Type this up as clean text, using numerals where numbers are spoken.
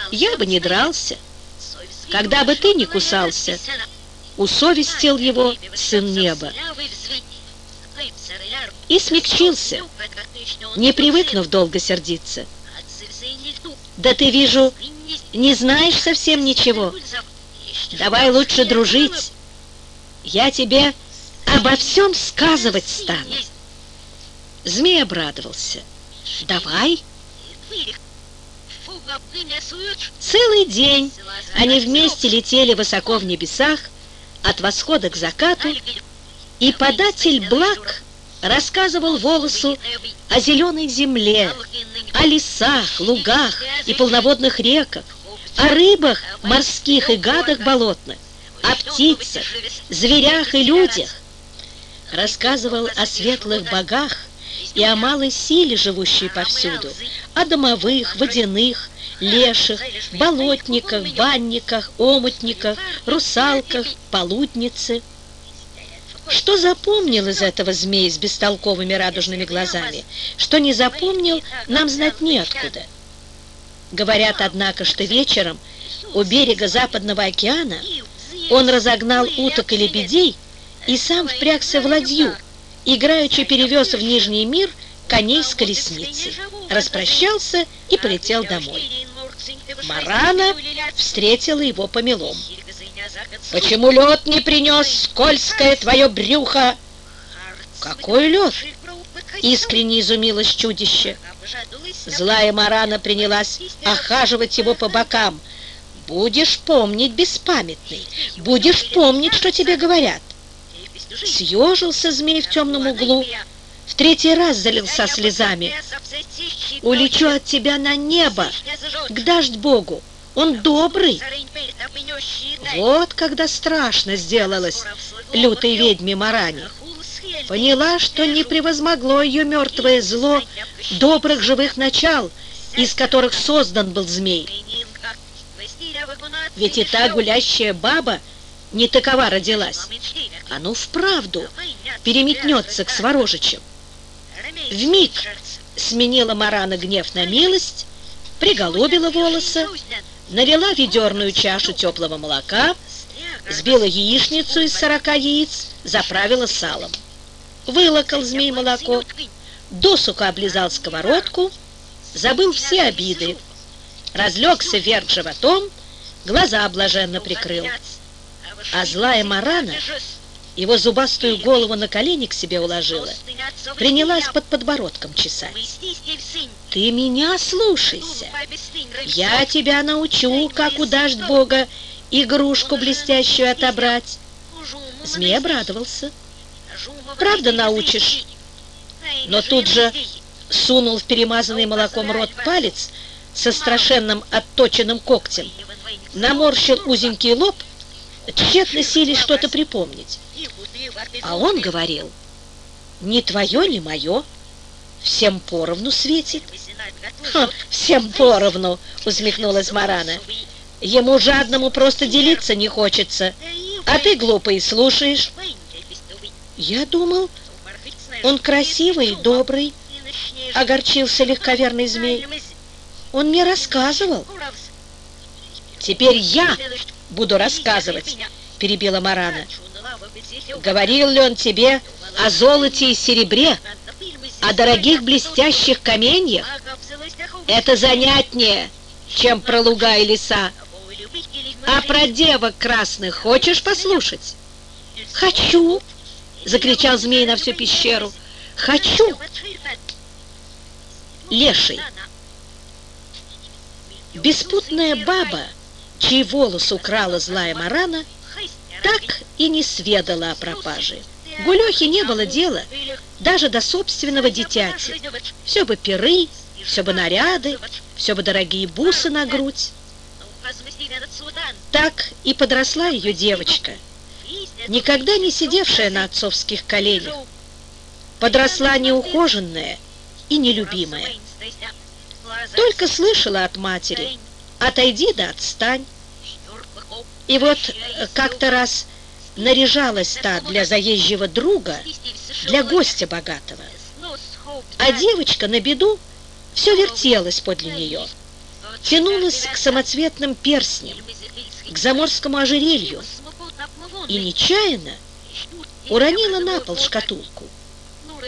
Я бы не дрался, когда бы ты не кусался, усовестил его сын неба. И смягчился, не привыкнув долго сердиться. Да ты, вижу, не знаешь совсем ничего. Давай лучше дружить. Я тебе обо всем сказывать стану. Змей обрадовался. Давай. Целый день они вместе летели высоко в небесах, от восхода к закату, и податель благ рассказывал Волосу о зеленой земле, о лесах, лугах и полноводных реках, о рыбах морских и гадах болотных, о птицах, зверях и людях. Рассказывал о светлых богах и о малой силе, живущей повсюду, о домовых, водяных, леших, болотниках, банниках, омутниках, русалках, полуднице. Что запомнил из этого змей с бестолковыми радужными глазами? Что не запомнил, нам знать неоткуда. Говорят, однако, что вечером у берега Западного океана он разогнал уток и лебедей и сам впрягся в ладью, играючи перевез в Нижний мир коней с колесницей, распрощался и полетел домой. Марана встретила его помелом. «Почему лед не принес, скользкое твое брюхо?» «Какой лед?» — искренне изумилось чудище. Злая Марана принялась охаживать его по бокам. «Будешь помнить, беспамятный, будешь помнить, что тебе говорят». Съежился змей в темном углу, в третий раз залился слезами. «Улечу от тебя на небо, к дождь-богу, он добрый». Вот когда страшно сделалось лютой ведьме Маране. Поняла, что не превозмогло ее мертвое зло добрых живых начал, из которых создан был змей. Ведь и та гулящая баба не такова родилась. А ну вправду переметнется к Сворожичам. Вмиг сменила Марана гнев на милость, приголубила Волоса, налила ведерную чашу теплого молока, сбила яичницу из 40 яиц, заправила салом. Вылокал змей молоко, досуха облизал сковородку, забыл все обиды, разлегся вверх животом, глаза блаженно прикрыл. А злая Марана его зубастую голову на колени к себе уложила, принялась под подбородком чесать. «Ты меня слушайся, я тебя научу, как у дождь-бога игрушку блестящую отобрать». Змей обрадовался. «Правда научишь?» Но тут же сунул в перемазанный молоком рот палец со страшенным отточенным когтем, наморщил узенький лоб, тщетно силясь что-то припомнить. А он говорил: «Не твое, не мое, всем поровну светит». «Всем поровну», — усмехнулась Марана. «Ему жадному просто делиться не хочется, а ты, глупый, слушаешь». «Я думал, он красивый и добрый», — огорчился легковерный змей. «Он мне рассказывал». «Теперь я буду рассказывать», — перебила Марана. «Говорил ли он тебе о золоте и серебре, о дорогих блестящих каменьях? Это занятнее, чем про луга и леса. А про девок красных хочешь послушать?» «Хочу!» — закричал змей на всю пещеру. «Хочу!» Леший. Беспутная баба, чей волос украла злая Марана, так и не сведала о пропаже. Гулехе не было дела даже до собственного дитяти. Все бы пиры, все бы наряды, все бы дорогие бусы на грудь. Так и подросла ее девочка, никогда не сидевшая на отцовских коленях. Подросла неухоженная и нелюбимая. Только слышала от матери: «Отойди да отстань». И вот как-то раз наряжалась та для заезжего друга, для гостя богатого. А девочка на беду все вертелась подле нее. тянулась к самоцветным перстням, к заморскому ожерелью и нечаянно уронила на пол шкатулку.